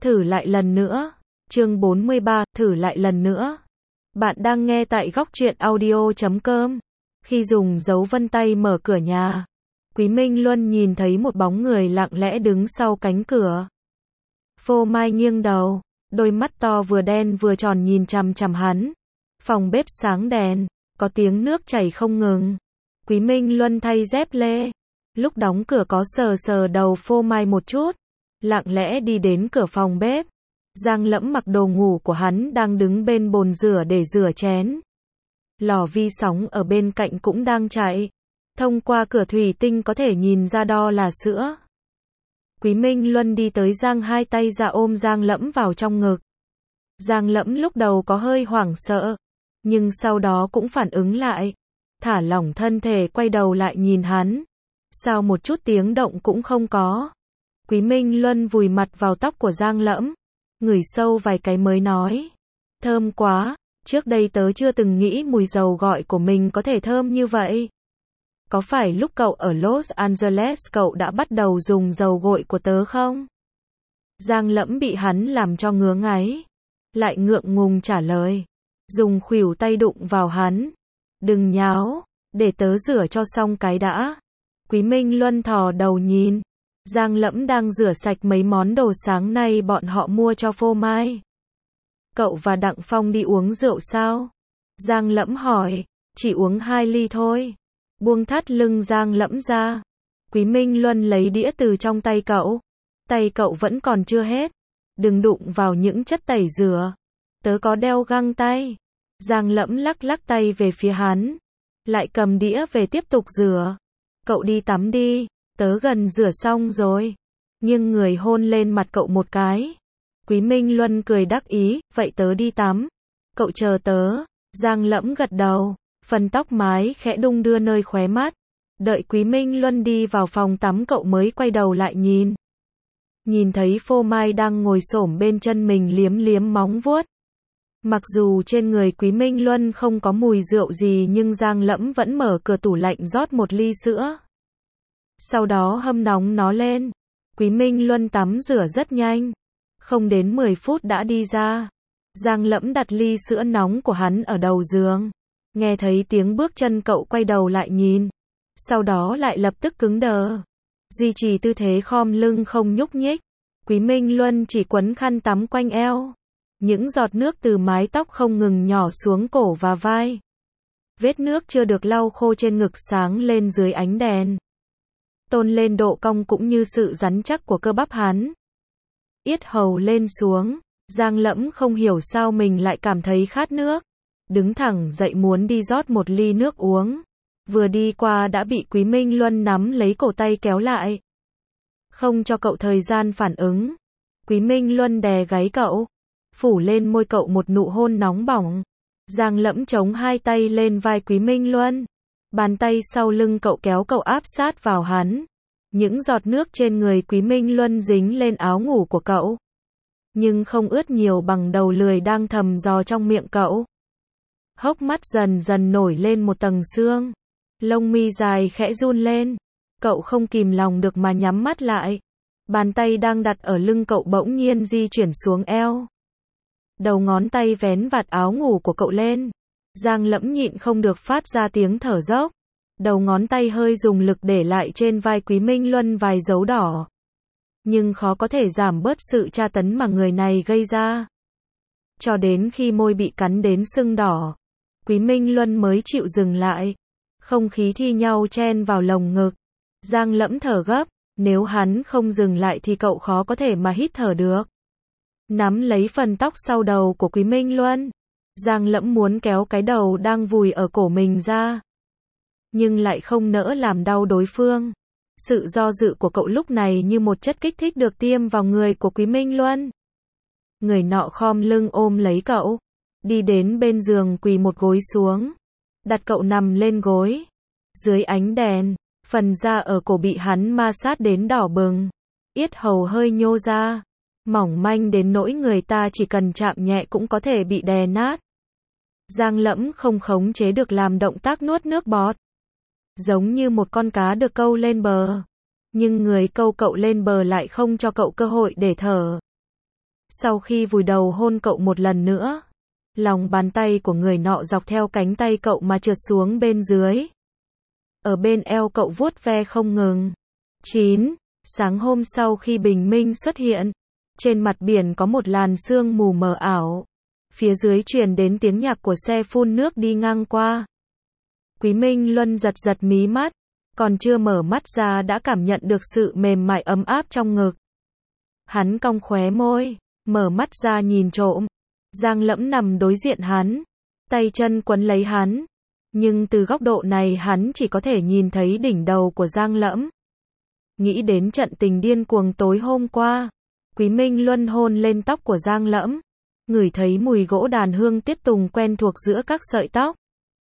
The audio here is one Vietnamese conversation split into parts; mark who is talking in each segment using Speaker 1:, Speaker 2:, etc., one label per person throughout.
Speaker 1: thử lại lần nữa. Chương 43, thử lại lần nữa. Bạn đang nghe tại góc truyện audio.com. Khi dùng dấu vân tay mở cửa nhà, Quý Minh Luân nhìn thấy một bóng người lặng lẽ đứng sau cánh cửa. Phô Mai nghiêng đầu, đôi mắt to vừa đen vừa tròn nhìn chằm chằm hắn. Phòng bếp sáng đèn, có tiếng nước chảy không ngừng. Quý Minh Luân thay dép lê. Lúc đóng cửa có sờ sờ đầu Phô Mai một chút, lặng lẽ đi đến cửa phòng bếp. Giang Lẫm mặc đồ ngủ của hắn đang đứng bên bồn rửa để rửa chén. Lò vi sóng ở bên cạnh cũng đang chạy. Thông qua cửa thủy tinh có thể nhìn ra đó là sữa. Quý Minh Luân đi tới Giang, hai tay ra ôm Giang Lẫm vào trong ngực. Giang Lẫm lúc đầu có hơi hoảng sợ, nhưng sau đó cũng phản ứng lại, thả lỏng thân thể quay đầu lại nhìn hắn. Sao một chút tiếng động cũng không có. Quý Minh Luân vùi mặt vào tóc của Giang Lẫm, ngửi sâu vài cái mới nói, thơm quá, trước đây tớ chưa từng nghĩ mùi dầu gội của mình có thể thơm như vậy. Có phải lúc cậu ở Los Angeles cậu đã bắt đầu dùng dầu gội của tớ không? Giang Lẫm bị hắn làm cho ngứa ngáy, lại ngượng ngùng trả lời, dùng khuỷu tay đụng vào hắn. Đừng nháo, để tớ rửa cho xong cái đã. Quý Minh Luân thò đầu nhìn, Giang Lẫm đang rửa sạch mấy món đồ sáng nay bọn họ mua cho Phô Mai. Cậu và Đặng Phong đi uống rượu sao? Giang Lẫm hỏi, chỉ uống 2 ly thôi. Buông thắt lưng Giang Lẫm ra. Quý Minh Luân lấy đĩa từ trong tay cậu. Tay cậu vẫn còn chưa hết. Đừng đụng vào những chất tẩy rửa. Tớ có đeo găng tay. Giang Lẫm lắc lắc tay về phía hắn. Lại cầm đĩa về tiếp tục rửa. Cậu đi tắm đi, tớ gần rửa xong rồi. Nhưng người hôn lên mặt cậu một cái. Quý Minh Luân cười đắc ý, vậy tớ đi tắm. Cậu chờ tớ. Giang Lẫm gật đầu, phần tóc mái khẽ đung đưa nơi khóe mắt. Đợi Quý Minh Luân đi vào phòng tắm cậu mới quay đầu lại nhìn. Nhìn thấy Phô Mai đang ngồi xổm bên chân mình liếm liếm móng vuốt. Mặc dù trên người Quý Minh Luân không có mùi rượu gì nhưng Giang Lẫm vẫn mở cửa tủ lạnh rót một ly sữa. Sau đó hâm nóng nó lên. Quý Minh Luân tắm rửa rất nhanh. Không đến 10 phút đã đi ra. Giang Lẫm đặt ly sữa nóng của hắn ở đầu giường. Nghe thấy tiếng bước chân cậu quay đầu lại nhìn. Sau đó lại lập tức cứng đờ. Duy trì tư thế khom lưng không nhúc nhích. Quý Minh Luân chỉ quấn khăn tắm quanh eo. Những giọt nước từ mái tóc không ngừng nhỏ xuống cổ và vai. Vết nước chưa được lau khô trên ngực sáng lên dưới ánh đèn. Tôn lên độ cong cũng như sự rắn chắc của cơ bắp hắn. Yết hầu lên xuống. Giang Lẫm không hiểu sao mình lại cảm thấy khát nước. Đứng thẳng dậy muốn đi rót một ly nước uống. Vừa đi qua đã bị Quý Minh Luân nắm lấy cổ tay kéo lại. Không cho cậu thời gian phản ứng. Quý Minh Luân đè gáy cậu. Phủ lên môi cậu một nụ hôn nóng bỏng. Giang Lẫm chống hai tay lên vai Quý Minh Luân. Bàn tay sau lưng cậu kéo cậu áp sát vào hắn. Những giọt nước trên người Quý Minh Luân dính lên áo ngủ của cậu. Nhưng không ướt nhiều bằng đầu lười đang thầm dò trong miệng cậu. Hốc mắt dần dần nổi lên một tầng sương. Lông mi dài khẽ run lên. Cậu không kìm lòng được mà nhắm mắt lại. Bàn tay đang đặt ở lưng cậu bỗng nhiên di chuyển xuống eo. Đầu ngón tay vén vạt áo ngủ của cậu lên. Giang Lẫm nhịn không được phát ra tiếng thở dốc. Đầu ngón tay hơi dùng lực để lại trên vai Quý Minh Luân vài dấu đỏ. Nhưng khó có thể giảm bớt sự tra tấn mà người này gây ra. Cho đến khi môi bị cắn đến sưng đỏ, Quý Minh Luân mới chịu dừng lại. Không khí thi nhau chen vào lồng ngực. Giang Lẫm thở gấp, nếu hắn không dừng lại thì cậu khó có thể mà hít thở được. Nắm lấy phần tóc sau đầu của Quý Minh Luân. Giang Lẫm muốn kéo cái đầu đang vùi ở cổ mình ra. Nhưng lại không nỡ làm đau đối phương. Sự do dự của cậu lúc này như một chất kích thích được tiêm vào người của Quý Minh Luân. Người nọ khom lưng ôm lấy cậu. Đi đến bên giường quỳ một gối xuống. Đặt cậu nằm lên gối. Dưới ánh đèn, phần da ở cổ bị hắn ma sát đến đỏ bừng. Yết hầu hơi nhô ra. Mỏng manh đến nỗi người ta chỉ cần chạm nhẹ cũng có thể bị đè nát. Giang Lẫm không khống chế được làm động tác nuốt nước bọt. Giống như một con cá được câu lên bờ. Nhưng người câu cậu lên bờ lại không cho cậu cơ hội để thở. Sau khi vùi đầu hôn cậu một lần nữa, lòng bàn tay của người nọ dọc theo cánh tay cậu mà trượt xuống bên dưới. Ở bên eo cậu vuốt ve không ngừng. 9. Sáng hôm sau khi bình minh xuất hiện, trên mặt biển có một làn sương mù mờ ảo. Phía dưới truyền đến tiếng nhạc của xe phun nước đi ngang qua. Quý Minh Luân giật giật mí mắt, còn chưa mở mắt ra đã cảm nhận được sự mềm mại ấm áp trong ngực. Hắn cong khóe môi, mở mắt ra nhìn trộm. Giang Lẫm nằm đối diện hắn, tay chân quấn lấy hắn. Nhưng từ góc độ này hắn chỉ có thể nhìn thấy đỉnh đầu của Giang Lẫm. Nghĩ đến trận tình điên cuồng tối hôm qua, Quý Minh Luân hôn lên tóc của Giang Lẫm, ngửi thấy mùi gỗ đàn hương tiết tùng quen thuộc giữa các sợi tóc.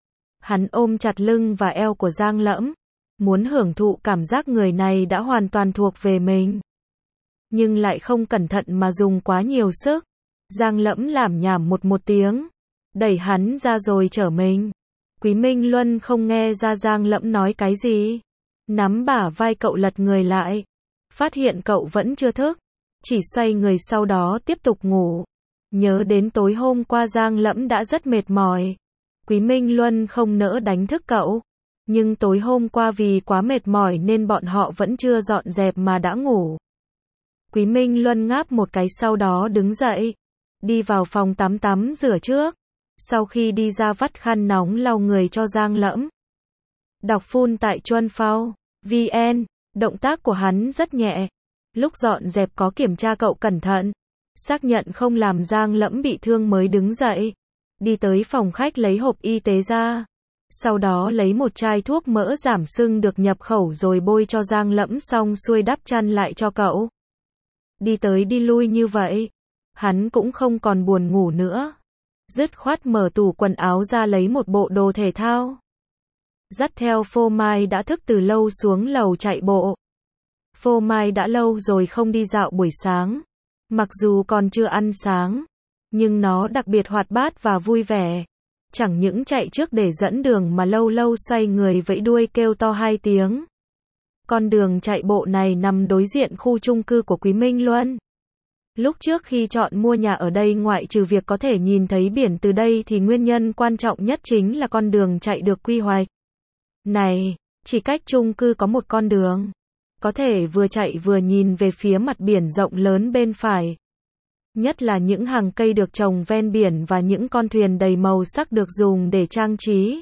Speaker 1: Hắn ôm chặt lưng và eo của Giang Lẫm, muốn hưởng thụ cảm giác người này đã hoàn toàn thuộc về mình. Nhưng lại không cẩn thận mà dùng quá nhiều sức. Giang Lẫm lảm nhảm một tiếng, đẩy hắn ra rồi trở mình. Quý Minh Luân không nghe ra Giang Lẫm nói cái gì, nắm bả vai cậu lật người lại, phát hiện cậu vẫn chưa thức, chỉ xoay người sau đó tiếp tục ngủ. Nhớ đến tối hôm qua Giang Lẫm đã rất mệt mỏi, Quý Minh Luân không nỡ đánh thức cậu, nhưng tối hôm qua vì quá mệt mỏi nên bọn họ vẫn chưa dọn dẹp mà đã ngủ. Quý Minh Luân ngáp một cái sau đó đứng dậy, đi vào phòng tắm rửa trước, sau khi đi ra vắt khăn nóng lau người cho Giang Lẫm. Đọc phun tại Chuanphao.vn, động tác của hắn rất nhẹ. Lúc dọn dẹp có kiểm tra cậu cẩn thận, xác nhận không làm Giang Lẫm bị thương mới đứng dậy, đi tới phòng khách lấy hộp y tế ra. Sau đó lấy một chai thuốc mỡ giảm sưng được nhập khẩu rồi bôi cho Giang Lẫm xong xuôi đắp chăn lại cho cậu. Đi tới đi lui như vậy, hắn cũng không còn buồn ngủ nữa. Dứt khoát mở tủ quần áo ra lấy một bộ đồ thể thao. Dắt theo Phô Mai đã thức từ lâu xuống lầu chạy bộ. Phô Mai đã lâu rồi không đi dạo buổi sáng. Mặc dù còn chưa ăn sáng, nhưng nó đặc biệt hoạt bát và vui vẻ. Chẳng những chạy trước để dẫn đường mà lâu lâu xoay người vẫy đuôi kêu to 2 tiếng. Con đường chạy bộ này nằm đối diện khu chung cư của Quý Minh Luân. Lúc trước khi chọn mua nhà ở đây ngoại trừ việc có thể nhìn thấy biển từ đây thì nguyên nhân quan trọng nhất chính là con đường chạy được quy hoạch. Này, chỉ cách chung cư có một con đường. Có thể vừa chạy vừa nhìn về phía mặt biển rộng lớn bên phải. Nhất là những hàng cây được trồng ven biển và những con thuyền đầy màu sắc được dùng để trang trí.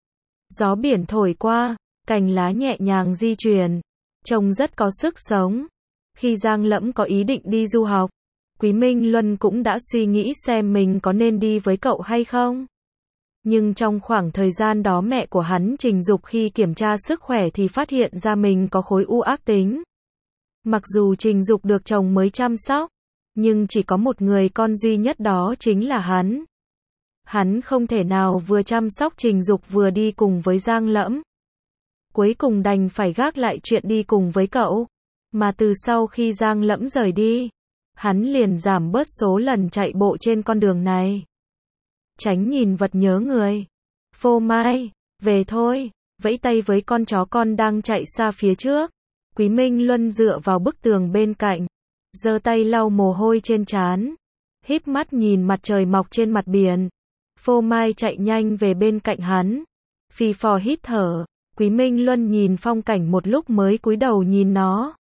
Speaker 1: Gió biển thổi qua, cành lá nhẹ nhàng di chuyển, trông rất có sức sống. Khi Giang Lẫm có ý định đi du học, Quý Minh Luân cũng đã suy nghĩ xem mình có nên đi với cậu hay không. Nhưng trong khoảng thời gian đó mẹ của hắn Trình Dục khi kiểm tra sức khỏe thì phát hiện ra mình có khối u ác tính. Mặc dù Trình Dục được chồng mới chăm sóc, nhưng chỉ có một người con duy nhất đó chính là hắn. Hắn không thể nào vừa chăm sóc Trình Dục vừa đi cùng với Giang Lẫm. Cuối cùng đành phải gác lại chuyện đi cùng với cậu. Mà từ sau khi Giang Lẫm rời đi, hắn liền giảm bớt số lần chạy bộ trên con đường này. Tránh nhìn vật nhớ người. Phô Mai, về thôi, vẫy tay với con chó con đang chạy xa phía trước. Quý Minh Luân dựa vào bức tường bên cạnh, giơ tay lau mồ hôi trên trán, híp mắt nhìn mặt trời mọc trên mặt biển. Phô Mai chạy nhanh về bên cạnh hắn, phì phò hít thở. Quý Minh Luân nhìn phong cảnh một lúc mới cúi đầu nhìn nó.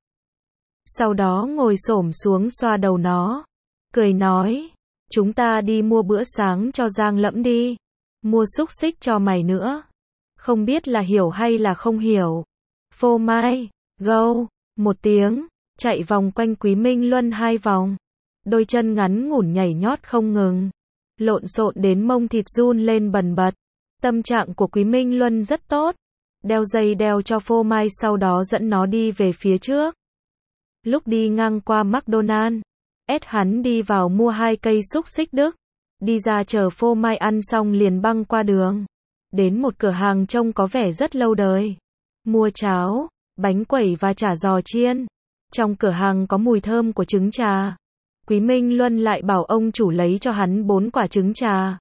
Speaker 1: Sau đó ngồi xổm xuống xoa đầu nó, cười nói, chúng ta đi mua bữa sáng cho Giang Lẫm đi, mua xúc xích cho mày nữa. Không biết là hiểu hay là không hiểu. Phô Mai, gâu, một tiếng, chạy vòng quanh Quý Minh Luân 2 vòng. Đôi chân ngắn ngủn nhảy nhót không ngừng, lộn xộn đến mông thịt run lên bần bật. Tâm trạng của Quý Minh Luân rất tốt. Đeo dây đeo cho Phô Mai sau đó dẫn nó đi về phía trước. Lúc đi ngang qua McDonald's, hắn đi vào mua 2 cây xúc xích Đức. Đi ra chờ Phô Mai ăn xong liền băng qua đường. Đến một cửa hàng trông có vẻ rất lâu đời. Mua cháo, bánh quẩy và chả giò chiên. Trong cửa hàng có mùi thơm của trứng trà. Quý Minh Luân lại bảo ông chủ lấy cho hắn 4 quả trứng trà.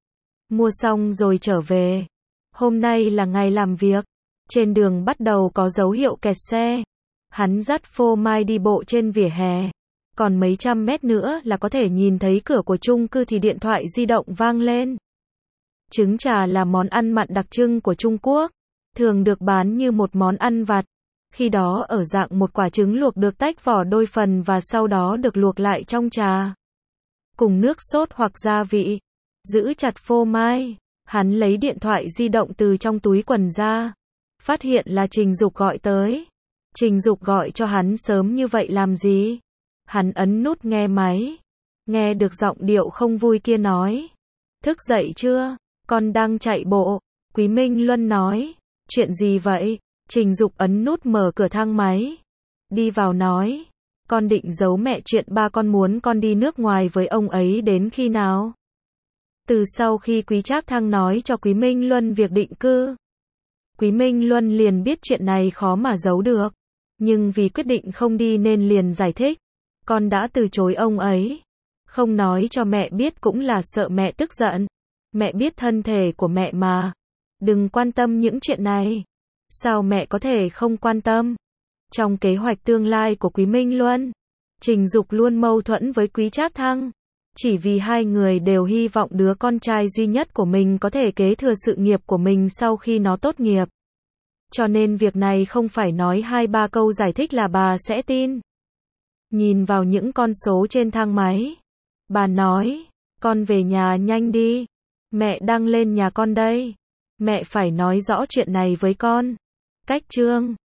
Speaker 1: Mua xong rồi trở về. Hôm nay là ngày làm việc. Trên đường bắt đầu có dấu hiệu kẹt xe. Hắn dắt Phô Mai đi bộ trên vỉa hè. Còn mấy trăm mét nữa là có thể nhìn thấy cửa của chung cư thì điện thoại di động vang lên. Trứng trà là món ăn mặn đặc trưng của Trung Quốc, thường được bán như một món ăn vặt. Khi đó ở dạng một quả trứng luộc được tách vỏ đôi phần và sau đó được luộc lại trong trà. Cùng nước sốt hoặc gia vị. Giữ chặt phô mai. Hắn lấy điện thoại di động từ trong túi quần ra. Phát hiện là Trình Dục gọi tới. Trình Dục gọi cho hắn sớm như vậy làm gì? Hắn ấn nút nghe máy. Nghe được giọng điệu không vui kia nói. Thức dậy chưa? Con đang chạy bộ. Quý Minh Luân nói. Chuyện gì vậy? Trình Dục ấn nút mở cửa thang máy. Đi vào nói. Con định giấu mẹ chuyện ba con muốn con đi nước ngoài với ông ấy đến khi nào? Từ sau khi Quý Trác Thăng nói cho Quý Minh Luân việc định cư. Quý Minh Luân liền biết chuyện này khó mà giấu được. Nhưng vì quyết định không đi nên liền giải thích. Con đã từ chối ông ấy. Không nói cho mẹ biết cũng là sợ mẹ tức giận. Mẹ biết thân thể của mẹ mà. Đừng quan tâm những chuyện này. Sao mẹ có thể không quan tâm? Trong kế hoạch tương lai của Quý Minh Luân, Trình Dục luôn mâu thuẫn với Quý Trác Thăng. Chỉ vì hai người đều hy vọng đứa con trai duy nhất của mình có thể kế thừa sự nghiệp của mình sau khi nó tốt nghiệp. Cho nên việc này không phải nói 2-3 câu giải thích là bà sẽ tin. Nhìn vào những con số trên thang máy, bà nói, con về nhà nhanh đi. Mẹ đang lên nhà con đây. Mẹ phải nói rõ chuyện này với con. Cách chương